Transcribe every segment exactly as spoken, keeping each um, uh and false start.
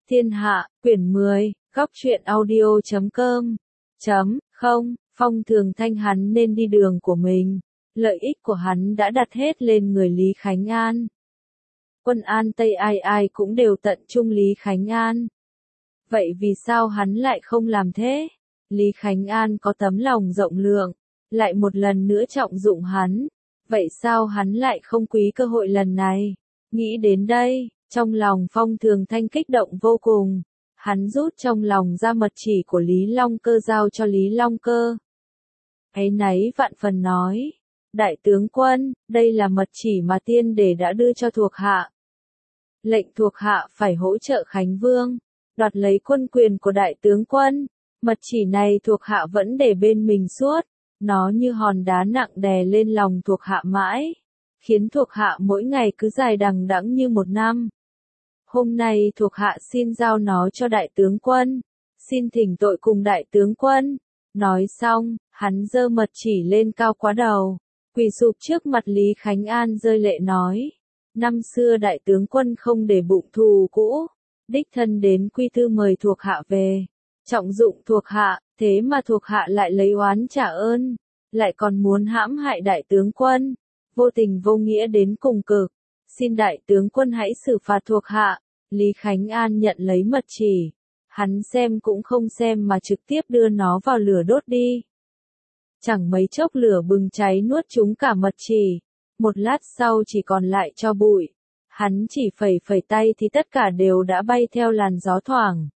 Thiên Hạ, quyển mười, góc truyện audio chấm com, chấm, không, Phong Thường Thanh hắn nên đi đường của mình, lợi ích của hắn đã đặt hết lên người Lý Khánh An. Quân An Tây ai ai cũng đều tận trung Lý Khánh An. Vậy vì sao hắn lại không làm thế? Lý Khánh An có tấm lòng rộng lượng, lại một lần nữa trọng dụng hắn. Vậy sao hắn lại không quý cơ hội lần này? Nghĩ đến đây, trong lòng Phong Thường Thanh kích động vô cùng. Hắn rút trong lòng ra mật chỉ của Lý Long Cơ giao cho Lý Long Cơ. Áy náy vạn phần nói, đại tướng quân, đây là mật chỉ mà tiên để đã đưa cho thuộc hạ. Lệnh thuộc hạ phải hỗ trợ Khánh Vương, đoạt lấy quân quyền của đại tướng quân. Mật chỉ này thuộc hạ vẫn để bên mình suốt, nó như hòn đá nặng đè lên lòng thuộc hạ mãi, khiến thuộc hạ mỗi ngày cứ dài đằng đẵng như một năm. Hôm nay thuộc hạ xin giao nó cho đại tướng quân, xin thỉnh tội cùng đại tướng quân. Nói xong, hắn giơ mật chỉ lên cao quá đầu, quỳ sụp trước mặt Lý Khánh An rơi lệ nói, năm xưa đại tướng quân không để bụng thù cũ, đích thân đến quy tư mời thuộc hạ về, trọng dụng thuộc hạ, thế mà thuộc hạ lại lấy oán trả ơn, lại còn muốn hãm hại đại tướng quân, vô tình vô nghĩa đến cùng cực, xin đại tướng quân hãy xử phạt thuộc hạ. Lý Khánh An nhận lấy mật chỉ, hắn xem cũng không xem mà trực tiếp đưa nó vào lửa đốt đi. Chẳng mấy chốc lửa bừng cháy nuốt chúng cả mật chỉ, một lát sau chỉ còn lại cho bụi, hắn chỉ phẩy phẩy tay thì tất cả đều đã bay theo làn gió thoảng.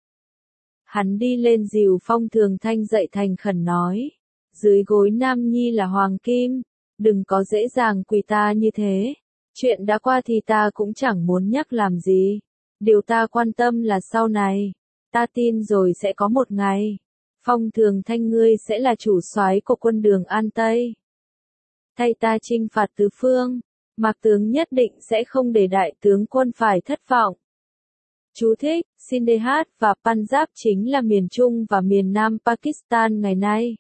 Hắn đi lên dìu Phong Thường Thanh dậy thành khẩn nói, dưới gối Nam Nhi là hoàng kim, đừng có dễ dàng quỳ ta như thế, chuyện đã qua thì ta cũng chẳng muốn nhắc làm gì. Điều ta quan tâm là sau này, ta tin rồi sẽ có một ngày, Phong Thường Thanh ngươi sẽ là chủ soái của quân đường An Tây. Thay ta chinh phạt tứ phương, Mạc tướng nhất định sẽ không để đại tướng quân phải thất vọng. Chú thích, Sindh và Punjab chính là miền Trung và miền Nam Pakistan ngày nay.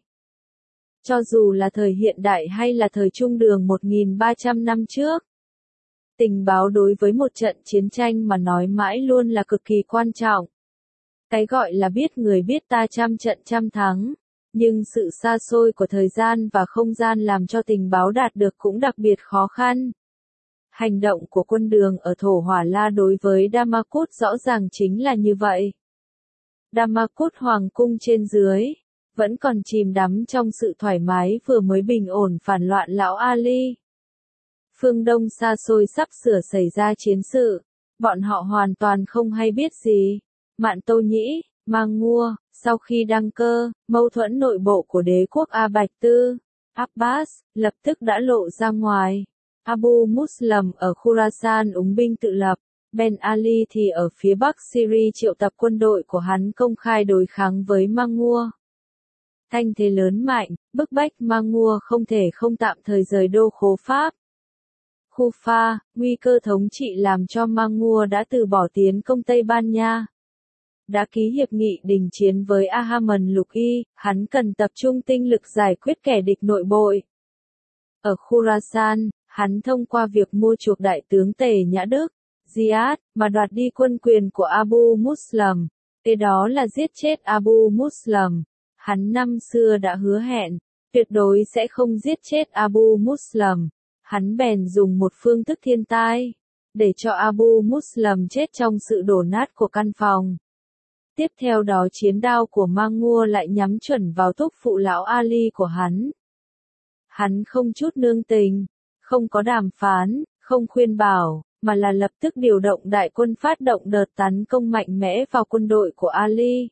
Cho dù là thời hiện đại hay là thời trung đường một nghìn ba trăm năm trước, tình báo đối với một trận chiến tranh mà nói mãi luôn là cực kỳ quan trọng. Cái gọi là biết người biết ta trăm trận trăm thắng, nhưng sự xa xôi của thời gian và không gian làm cho tình báo đạt được cũng đặc biệt khó khăn. Hành động của quân đường ở Thổ Hỏa La đối với Damakut rõ ràng chính là như vậy. Damakut hoàng cung trên dưới, vẫn còn chìm đắm trong sự thoải mái vừa mới bình ổn phản loạn lão Ali. Phương Đông xa xôi sắp sửa xảy ra chiến sự, bọn họ hoàn toàn không hay biết gì. Mạn Tô Nhĩ, Mang Ngua, sau khi đăng cơ, mâu thuẫn nội bộ của đế quốc A Bạch Tư, Abbas, lập tức đã lộ ra ngoài. Abu Muslim ở Khurasan úng binh tự lập, Ben Ali thì ở phía bắc Syria triệu tập quân đội của hắn công khai đối kháng với Mang Ngua. Thanh thế lớn mạnh, bức bách Mang Ngua không thể không tạm thời rời đô khố Pháp. Kufa, nguy cơ thống trị làm cho Mang Ngua đã từ bỏ tiến công Tây Ban Nha. Đã ký hiệp nghị đình chiến với Ahmad Lục-i, hắn cần tập trung tinh lực giải quyết kẻ địch nội bội. Ở Khurasan, hắn thông qua việc mua chuộc đại tướng Tề Nhã Đức, Ziad, mà đoạt đi quân quyền của Abu Muslim. Kế đó là giết chết Abu Muslim. Hắn năm xưa đã hứa hẹn, tuyệt đối sẽ không giết chết Abu Muslim. Hắn bèn dùng một phương thức thiên tai, để cho Abu Muslim chết trong sự đổ nát của căn phòng. Tiếp theo đó chiến đao của Mang Ngua lại nhắm chuẩn vào thúc phụ lão Ali của hắn. Hắn không chút nương tình, không có đàm phán, không khuyên bảo, mà là lập tức điều động đại quân phát động đợt tấn công mạnh mẽ vào quân đội của Ali.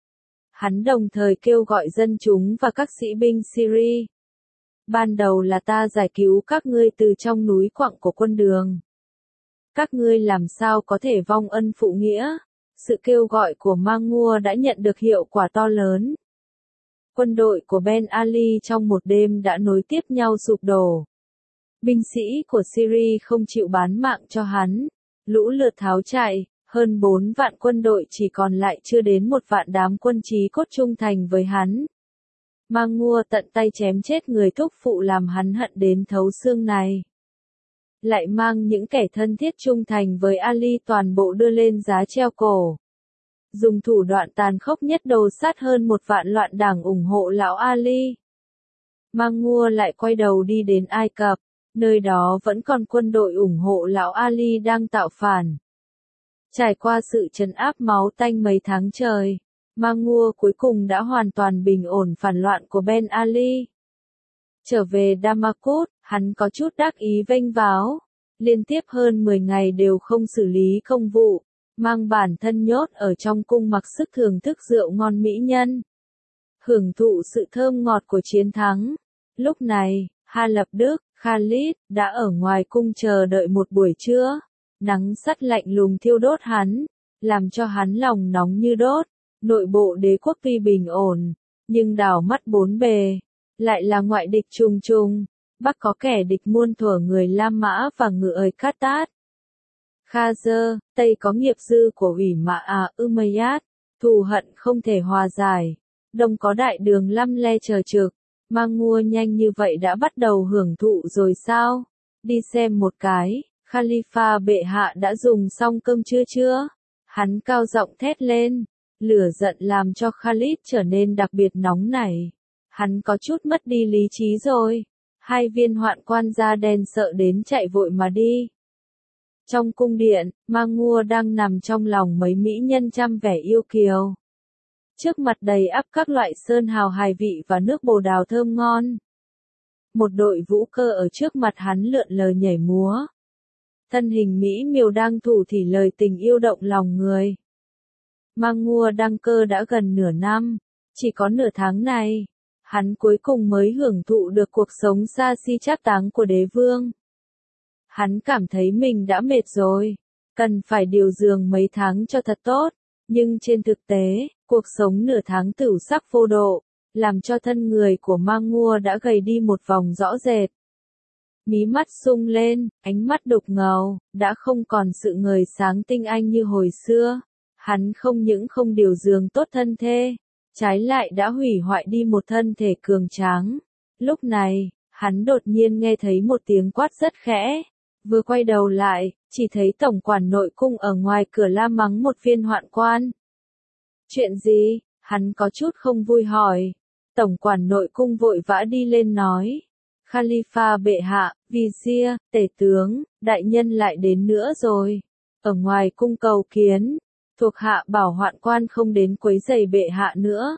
Hắn đồng thời kêu gọi dân chúng và các sĩ binh Syria. Ban đầu là ta giải cứu các ngươi từ trong núi quặng của quân đường. Các ngươi làm sao có thể vong ân phụ nghĩa? Sự kêu gọi của Mang Ngua đã nhận được hiệu quả to lớn. Quân đội của Ben Ali trong một đêm đã nối tiếp nhau sụp đổ. Binh sĩ của Syria không chịu bán mạng cho hắn, lũ lượt tháo chạy, hơn bốn vạn quân đội chỉ còn lại chưa đến một vạn đám quân trí cốt trung thành với hắn. Mang Ngua tận tay chém chết người thúc phụ làm hắn hận đến thấu xương này. lại mang những kẻ thân thiết trung thành với Ali toàn bộ đưa lên giá treo cổ. dùng thủ đoạn tàn khốc nhất đồ sát hơn một vạn loạn đảng ủng hộ lão Ali. Mangua lại quay đầu đi đến Ai Cập, nơi đó vẫn còn quân đội ủng hộ lão Ali đang tạo phản. Trải qua sự trấn áp máu tanh mấy tháng trời, Mangua cuối cùng đã hoàn toàn bình ổn phản loạn của Ben Ali. Trở về Damascus, hắn có chút đắc ý vênh váo, liên tiếp hơn mười ngày đều không xử lý công vụ, mang bản thân nhốt ở trong cung mặc sức thưởng thức rượu ngon mỹ nhân, hưởng thụ sự thơm ngọt của chiến thắng. Lúc này, Ha Lập Đức, Khalid, đã ở ngoài cung chờ đợi một buổi trưa, nắng sắt lạnh lùng thiêu đốt hắn, làm cho hắn lòng nóng như đốt. Nội bộ đế quốc tuy bình ổn, nhưng đảo mắt bốn bề, lại là ngoại địch trùng trùng, Bắc có kẻ địch muôn thuở người La Mã và ngự ơi Cát Tát. Khazer, Tây có nghiệp dư của ủy mã à Umayyad, thù hận không thể hòa giải, Đông có đại đường lăm le chờ trực, Mangua nhanh như vậy đã bắt đầu hưởng thụ rồi sao? Đi xem một cái, Khalifa bệ hạ đã dùng xong cơm trưa chưa? Hắn cao giọng thét lên, lửa giận làm cho Khalid trở nên đặc biệt nóng nảy. Hắn có chút mất đi lý trí rồi. Hai viên hoạn quan da đen sợ đến chạy vội mà đi. Trong cung điện, Mangua đang nằm trong lòng mấy mỹ nhân trăm vẻ yêu kiều. Trước mặt đầy ắp các loại sơn hào hài vị và nước bồ đào thơm ngon. Một đội vũ cơ ở trước mặt hắn lượn lờ nhảy múa. Thân hình mỹ miều đang thủ thỉ lời tình yêu động lòng người. Mangua đăng cơ đã gần nửa năm, chỉ có nửa tháng này, hắn cuối cùng mới hưởng thụ được cuộc sống xa xi cháp táng của đế vương. Hắn cảm thấy mình đã mệt rồi, cần phải điều giường mấy tháng cho thật tốt, nhưng trên thực tế, cuộc sống nửa tháng tửu sắc vô độ, làm cho thân người của Mangua đã gầy đi một vòng rõ rệt. Mí mắt sung lên, ánh mắt đục ngầu, đã không còn sự ngời sáng tinh anh như hồi xưa. Hắn không những không điều dưỡng tốt thân thể, trái lại đã hủy hoại đi một thân thể cường tráng. Lúc này, hắn đột nhiên nghe thấy một tiếng quát rất khẽ. Vừa quay đầu lại, chỉ thấy tổng quản nội cung ở ngoài cửa la mắng một viên hoạn quan. Chuyện gì? Hắn có chút không vui hỏi. Tổng quản nội cung vội vã đi lên nói. Khalifa bệ hạ, Vizier, tể tướng, đại nhân lại đến nữa rồi. Ở ngoài cung cầu kiến. Thuộc hạ bảo hoạn quan không đến quấy rầy bệ hạ nữa.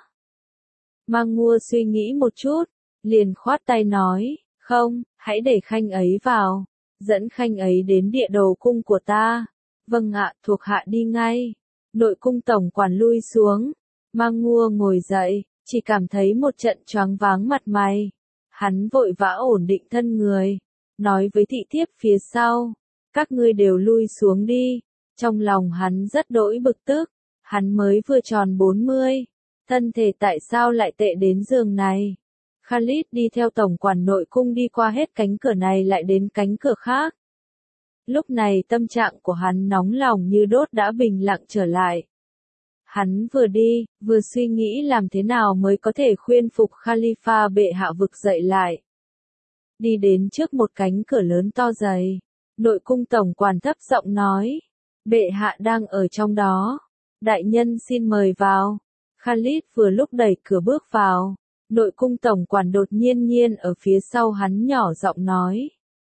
Mangua suy nghĩ một chút, liền khoát tay nói, không, hãy để khanh ấy vào, dẫn khanh ấy đến địa đồ cung của ta. Vâng ạ, thuộc hạ đi ngay. Nội cung tổng quản lui xuống, Mangua ngồi dậy, chỉ cảm thấy một trận choáng váng mặt mày. Hắn vội vã ổn định thân người, nói với thị thiếp phía sau, các ngươi đều lui xuống đi. Trong lòng hắn rất đỗi bực tức, hắn mới vừa tròn bốn mươi, thân thể tại sao lại tệ đến giường này. Khalid đi theo tổng quản nội cung đi qua hết cánh cửa này lại đến cánh cửa khác. Lúc này tâm trạng của hắn nóng lòng như đốt đã bình lặng trở lại. Hắn vừa đi, vừa suy nghĩ làm thế nào mới có thể khuyên phục Khalifa bệ hạ vực dậy lại. Đi đến trước một cánh cửa lớn to dày, nội cung tổng quản thấp giọng nói. Bệ hạ đang ở trong đó. Đại nhân xin mời vào. Khalid vừa lúc đẩy cửa bước vào. Nội cung tổng quản đột nhiên nhiên ở phía sau hắn nhỏ giọng nói.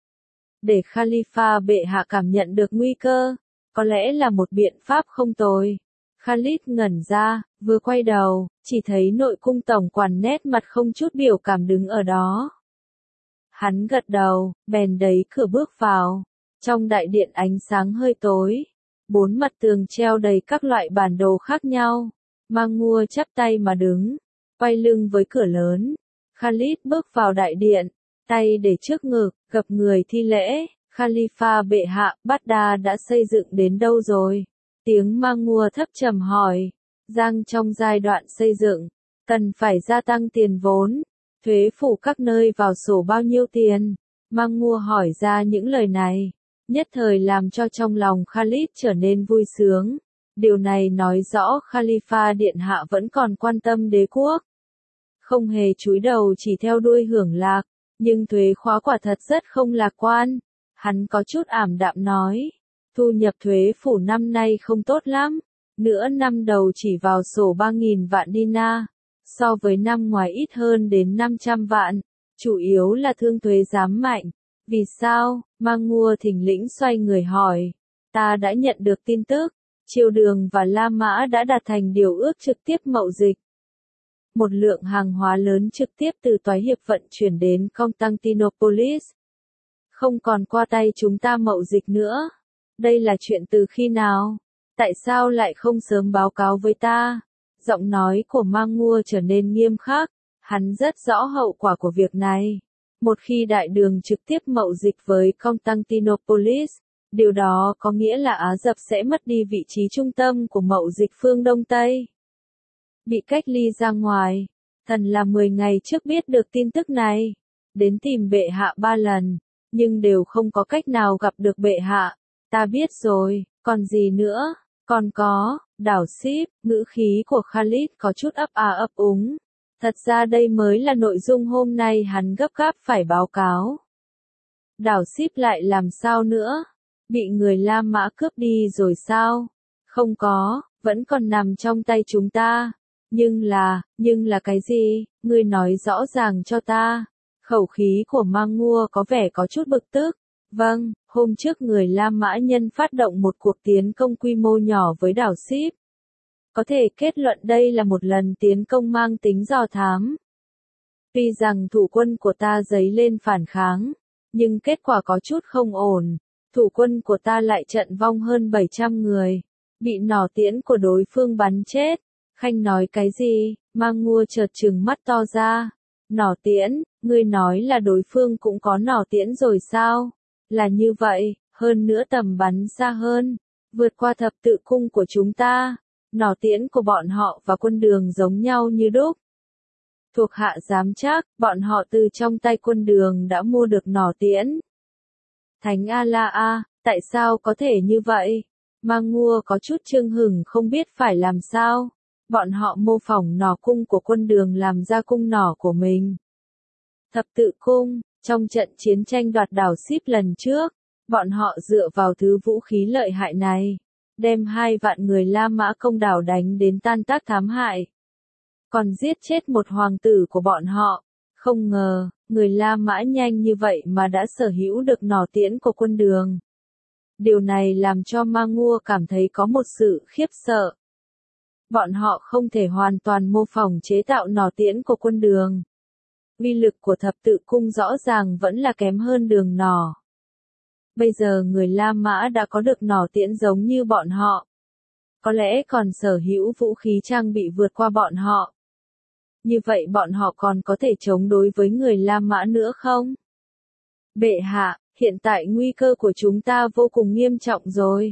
Để Khalifa bệ hạ cảm nhận được nguy cơ, có lẽ là một biện pháp không tồi. Khalid ngẩn ra, vừa quay đầu, chỉ thấy nội cung tổng quản nét mặt không chút biểu cảm đứng ở đó. Hắn gật đầu, bèn đẩy cửa bước vào. Trong đại điện ánh sáng hơi tối. Bốn mặt tường treo đầy các loại bản đồ khác nhau. Mangua chắp tay mà đứng, quay lưng với cửa lớn. Khalid bước vào đại điện, tay để trước ngực, gập người thi lễ. Khalifa bệ hạ, Baghdad đã xây dựng đến đâu rồi? Tiếng Mangua thấp trầm hỏi. Đang trong giai đoạn xây dựng, cần phải gia tăng tiền vốn. Thuế phủ các nơi vào sổ bao nhiêu tiền? Mangua hỏi ra những lời này. Nhất thời làm cho trong lòng Khalid trở nên vui sướng. Điều này nói rõ Khalifa điện hạ vẫn còn quan tâm đế quốc. Không hề chúi đầu chỉ theo đuôi hưởng lạc, nhưng thuế khóa quả thật rất không lạc quan. Hắn có chút ảm đạm nói, thu nhập thuế phủ năm nay không tốt lắm, Nửa năm đầu chỉ vào sổ ba nghìn vạn dinar, so với năm ngoài ít hơn đến năm trăm vạn, chủ yếu là thương thuế giám mạnh. Vì sao? Mangue thình lĩnh xoay người hỏi. Ta đã nhận được tin tức, Triều Đường và La Mã đã đạt thành điều ước trực tiếp mậu dịch. Một lượng hàng hóa lớn trực tiếp từ toái hiệp vận chuyển đến Constantinopolis. Không còn qua tay chúng ta mậu dịch nữa. Đây là chuyện từ khi nào? Tại sao lại không sớm báo cáo với ta? Giọng nói của Mangue trở nên nghiêm khắc. Hắn rất rõ hậu quả của việc này. Một khi đại đường trực tiếp mậu dịch với Constantinopolis, điều đó có nghĩa là Á Dập sẽ mất đi vị trí trung tâm của mậu dịch phương Đông Tây. Bị cách ly ra ngoài, thần là mười ngày trước biết được tin tức này. Đến tìm bệ hạ ba lần, nhưng đều không có cách nào gặp được bệ hạ. Ta biết rồi, còn gì nữa? Còn có, đảo Ship, ngữ khí của Khalid có chút ấp à ấp úng. Thật ra đây mới là nội dung hôm nay hắn gấp gáp phải báo cáo. Đảo Ship lại làm sao nữa? Bị người La Mã cướp đi rồi sao? Không có, vẫn còn nằm trong tay chúng ta. Nhưng là, nhưng là cái gì? Ngươi nói rõ ràng cho ta. Khẩu khí của Mangue có vẻ có chút bực tức. Vâng, hôm trước người La Mã nhân phát động một cuộc tiến công quy mô nhỏ với đảo Ship. Có thể kết luận đây là một lần tiến công mang tính do thám. Tuy rằng thủ quân của ta dấy lên phản kháng, nhưng kết quả có chút không ổn. Thủ quân của ta lại trận vong hơn bảy trăm người, bị nỏ tiễn của đối phương bắn chết. Khanh nói cái gì? Mangue chợt trừng mắt to ra. Nỏ tiễn, ngươi nói là đối phương cũng có nỏ tiễn rồi sao? Là như vậy, hơn nữa tầm bắn xa hơn, vượt qua thập tự cung của chúng ta. Nỏ tiễn của bọn họ và quân đường giống nhau như đúc. Thuộc hạ dám chắc, bọn họ từ trong tay quân đường đã mua được nỏ tiễn. Thánh Allah, tại sao có thể như vậy? Mangue có chút chưng hửng không biết phải làm sao. Bọn họ mô phỏng nỏ cung của quân đường làm ra cung nỏ của mình. Thập tự cung, trong trận chiến tranh đoạt đảo Ship lần trước, bọn họ dựa vào thứ vũ khí lợi hại này, đem hai vạn người La Mã công đảo đánh đến tan tác thám hại. Còn giết chết một hoàng tử của bọn họ. Không ngờ, người La Mã nhanh như vậy mà đã sở hữu được nỏ tiễn của quân đường. Điều này làm cho Mangue cảm thấy có một sự khiếp sợ. Bọn họ không thể hoàn toàn mô phỏng chế tạo nỏ tiễn của quân đường. Uy lực của thập tự cung rõ ràng vẫn là kém hơn đường nỏ. Bây giờ người La Mã đã có được nỏ tiễn giống như bọn họ. Có lẽ còn sở hữu vũ khí trang bị vượt qua bọn họ. Như vậy bọn họ còn có thể chống đối với người La Mã nữa không? Bệ hạ, hiện tại nguy cơ của chúng ta vô cùng nghiêm trọng rồi.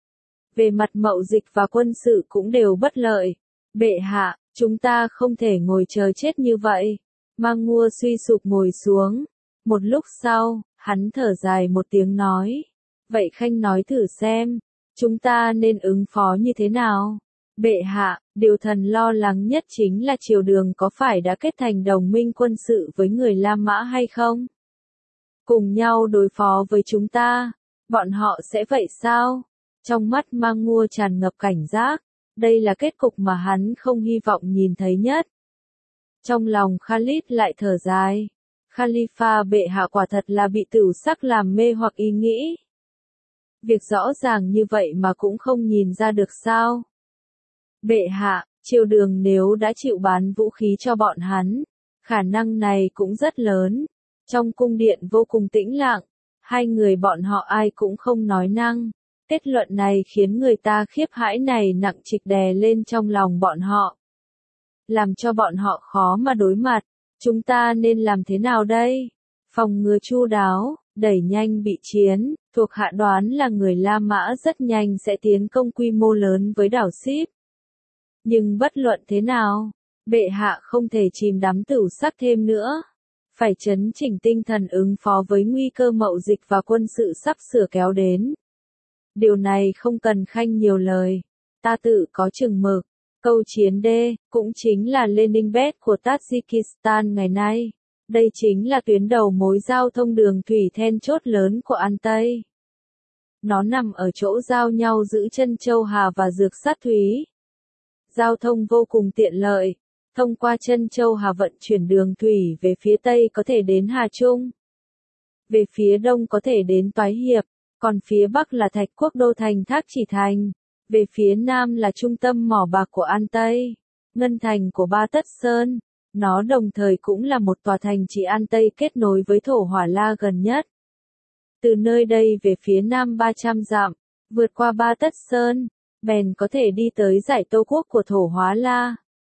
Về mặt mậu dịch và quân sự cũng đều bất lợi. Bệ hạ, chúng ta không thể ngồi chờ chết như vậy. Mangue suy sụp ngồi xuống. Một lúc sau, hắn thở dài một tiếng nói. Vậy Khanh nói thử xem, chúng ta nên ứng phó như thế nào? Bệ hạ, điều thần lo lắng nhất chính là Triều Đường có phải đã kết thành đồng minh quân sự với người La Mã hay không? Cùng nhau đối phó với chúng ta, bọn họ sẽ vậy sao? Trong mắt Mangue tràn ngập cảnh giác, đây là kết cục mà hắn không hy vọng nhìn thấy nhất. Trong lòng Khalid lại thở dài. Khalifa bệ hạ quả thật là bị tửu sắc làm mê hoặc ý nghĩ. Việc rõ ràng như vậy mà cũng không nhìn ra được sao? Bệ hạ, Triều Đường nếu đã chịu bán vũ khí cho bọn hắn, khả năng này cũng rất lớn. Trong cung điện vô cùng tĩnh lặng, hai người bọn họ ai cũng không nói năng. Kết luận này khiến người ta khiếp hãi này nặng trịch đè lên trong lòng bọn họ. Làm cho bọn họ khó mà đối mặt. Chúng ta nên làm thế nào đây? Phòng ngừa chu đáo, đẩy nhanh bị chiến, thuộc hạ đoán là người La Mã rất nhanh sẽ tiến công quy mô lớn với đảo Ship. Nhưng bất luận thế nào, bệ hạ không thể chìm đắm tửu sắc thêm nữa. Phải chấn chỉnh tinh thần ứng phó với nguy cơ mậu dịch và quân sự sắp sửa kéo đến. Điều này không cần Khanh nhiều lời. Ta tự có chừng mực. Câu chiến D, cũng chính là Leningrad của Tajikistan ngày nay. Đây chính là tuyến đầu mối giao thông đường thủy then chốt lớn của An Tây. Nó nằm ở chỗ giao nhau giữa Trân Châu Hà và Dược Sát Thúy. Giao thông vô cùng tiện lợi. Thông qua Trân Châu Hà vận chuyển đường thủy về phía Tây có thể đến Hà Trung. Về phía Đông có thể đến Toái Hiệp, còn phía Bắc là Thạch Quốc đô thành Thác Chỉ Thành. Về phía Nam là trung tâm mỏ bạc của An Tây, Ngân Thành của Ba Tất Sơn. Nó đồng thời cũng là một tòa thành trì An Tây kết nối với Thổ Hỏa La gần nhất. Từ nơi đây về phía Nam ba trăm dặm, vượt qua Ba Tất Sơn, bèn có thể đi tới giải Tô Quốc của Thổ Hóa La.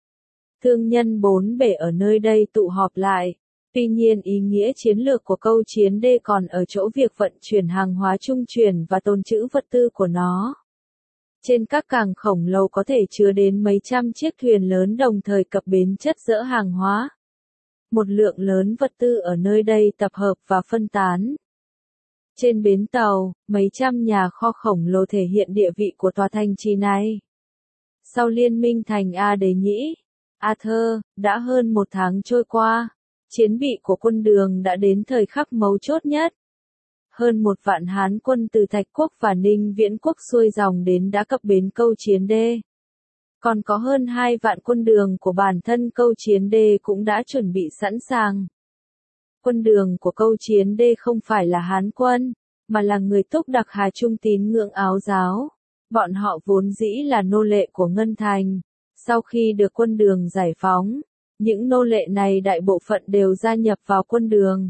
Thương nhân bốn bể ở nơi đây tụ họp lại. Tuy nhiên ý nghĩa chiến lược của câu chiến đê còn ở chỗ việc vận chuyển hàng hóa trung chuyển và tồn trữ vật tư của nó. Trên các cảng khổng lồ có thể chứa đến mấy trăm chiếc thuyền lớn đồng thời cập bến chất dỡ hàng hóa. Một lượng lớn vật tư ở nơi đây tập hợp và phân tán. Trên bến tàu, mấy trăm nhà kho khổng lồ thể hiện địa vị của tòa thành trì này. Sau liên minh thành A Đế Nhĩ, Arthur, đã hơn một tháng trôi qua, chiến bị của quân Đường đã đến thời khắc mấu chốt nhất. Hơn một vạn Hán quân từ Thạch Quốc và Ninh Viễn Quốc xuôi dòng đến đã cập bến câu chiến đê. Còn có hơn hai vạn quân Đường của bản thân câu chiến đê cũng đã chuẩn bị sẵn sàng. Quân Đường của câu chiến đê không phải là Hán quân, mà là người Túc Đặc Hà Trung tín ngưỡng Áo giáo. Bọn họ vốn dĩ là nô lệ của Ngân Thành. Sau khi được quân Đường giải phóng, những nô lệ này đại bộ phận đều gia nhập vào quân Đường.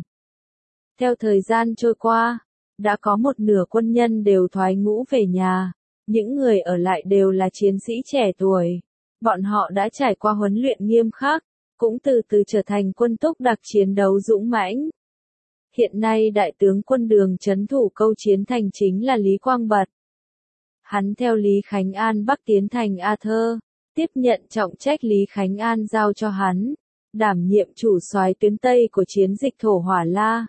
Theo thời gian trôi qua, đã có một nửa quân nhân đều thoái ngũ về nhà. Những người ở lại đều là chiến sĩ trẻ tuổi. Bọn họ đã trải qua huấn luyện nghiêm khắc, cũng từ từ trở thành quân Túc Đặc chiến đấu dũng mãnh. Hiện nay đại tướng quân Đường trấn thủ câu chiến thành chính là Lý Quang Bật. Hắn theo Lý Khánh An bắc tiến thành A Thơ, tiếp nhận trọng trách Lý Khánh An giao cho hắn, đảm nhiệm chủ soái tuyến Tây của chiến dịch Thổ Hỏa La.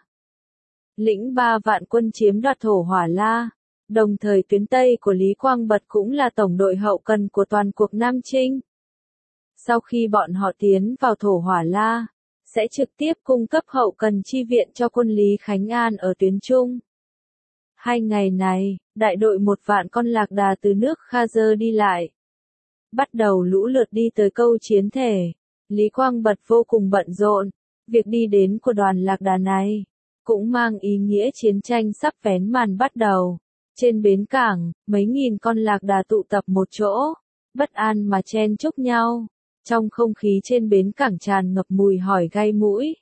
Lĩnh ba vạn quân chiếm đoạt Thổ Hỏa La, đồng thời tuyến Tây của Lý Quang Bật cũng là tổng đội hậu cần của toàn cuộc Nam Chinh. Sau khi bọn họ tiến vào Thổ Hỏa La, sẽ trực tiếp cung cấp hậu cần chi viện cho quân Lý Khánh An ở tuyến Trung. Hai ngày này, đại đội một vạn con lạc đà từ nước Khazer đi lại. Bắt đầu lũ lượt đi tới câu chiến thể. Lý Quang Bật vô cùng bận rộn. Việc đi đến của đoàn lạc đà này cũng mang ý nghĩa chiến tranh sắp vén màn bắt đầu. Trên bến cảng, mấy nghìn con lạc đà tụ tập một chỗ, bất an mà chen chúc nhau. Trong không khí trên bến cảng tràn ngập mùi hỏi gai mũi.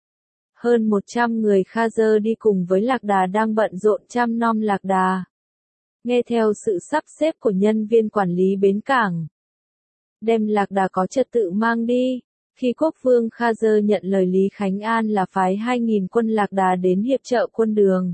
Hơn một trăm người Khazer đi cùng với lạc đà đang bận rộn chăm nom lạc đà. Nghe theo sự sắp xếp của nhân viên quản lý bến cảng, đem lạc đà có trật tự mang đi. Khi quốc vương Khazer nhận lời Lý Khánh An là phái hai nghìn quân lạc đà đến hiệp trợ quân Đường.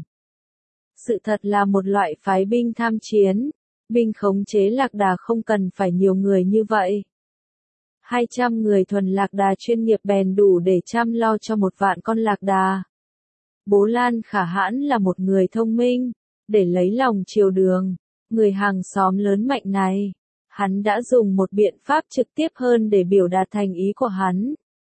Sự thật là một loại phái binh tham chiến, binh khống chế lạc đà không cần phải nhiều người như vậy. hai trăm người thuần lạc đà chuyên nghiệp bèn đủ để chăm lo cho một vạn con lạc đà. Bố Lan Khả Hãn là một người thông minh, để lấy lòng triều Đường, người hàng xóm lớn mạnh này. Hắn đã dùng một biện pháp trực tiếp hơn để biểu đạt thành ý của hắn.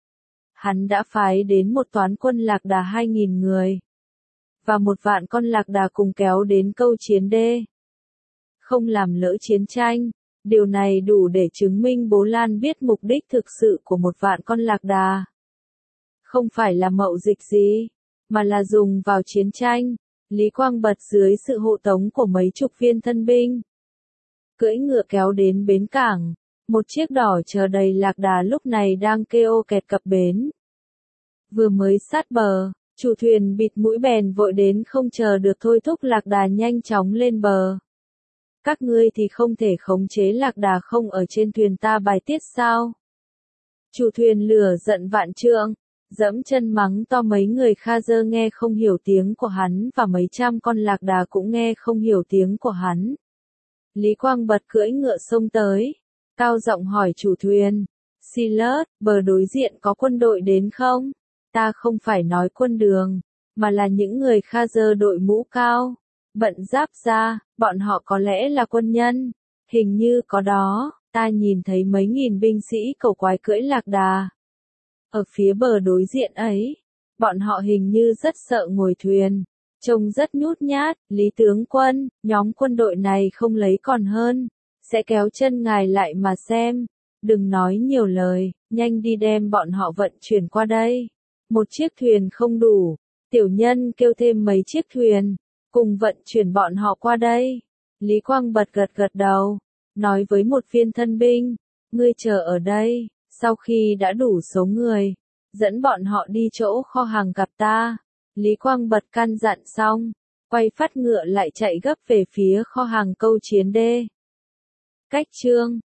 Hắn đã phái đến một toán quân lạc đà hai nghìn người. Và một vạn con lạc đà cùng kéo đến câu chiến đê. Không làm lỡ chiến tranh. Điều này đủ để chứng minh Bố Lan biết mục đích thực sự của một vạn con lạc đà. Không phải là mậu dịch gì, mà là dùng vào chiến tranh. Lý Quang Bật dưới sự hộ tống của mấy chục viên thân binh, cưỡi ngựa kéo đến bến cảng. Một chiếc đỏ chờ đầy lạc đà lúc này đang kêu kẹt cập bến. Vừa mới sát bờ, chủ thuyền bịt mũi bèn vội đến không chờ được thôi thúc lạc đà nhanh chóng lên bờ. Các ngươi thì không thể khống chế lạc đà không ở trên thuyền ta bài tiết sao? Chủ thuyền lửa giận vạn trượng, dẫm chân mắng to mấy người Khazer nghe không hiểu tiếng của hắn và mấy trăm con lạc đà cũng nghe không hiểu tiếng của hắn. Lý Quang Bật cưỡi ngựa xông tới, cao giọng hỏi chủ thuyền, Silas, bờ đối diện có quân đội đến không? Ta không phải nói quân Đường, mà là những người Khazer đội mũ cao, bận giáp da, bọn họ có lẽ là quân nhân. Hình như có đó, ta nhìn thấy mấy nghìn binh sĩ cầu quái cưỡi lạc đà. Ở phía bờ đối diện ấy, bọn họ hình như rất sợ ngồi thuyền, Trông rất nhút nhát, Lý tướng quân, nhóm quân đội này không lấy còn hơn, sẽ kéo chân ngài lại mà xem. Đừng nói nhiều lời, nhanh đi đem bọn họ vận chuyển qua đây. Một chiếc thuyền không đủ, tiểu nhân kêu thêm mấy chiếc thuyền, cùng vận chuyển bọn họ qua đây. Lý Quang Bật gật gật đầu, nói với một viên thân binh, ngươi chờ ở đây, sau khi đã đủ số người, dẫn bọn họ đi chỗ kho hàng gặp ta. Lý Quang Bật căn dặn xong, quay phát ngựa lại chạy gấp về phía kho hàng Câu Chiến Đê. Cách chương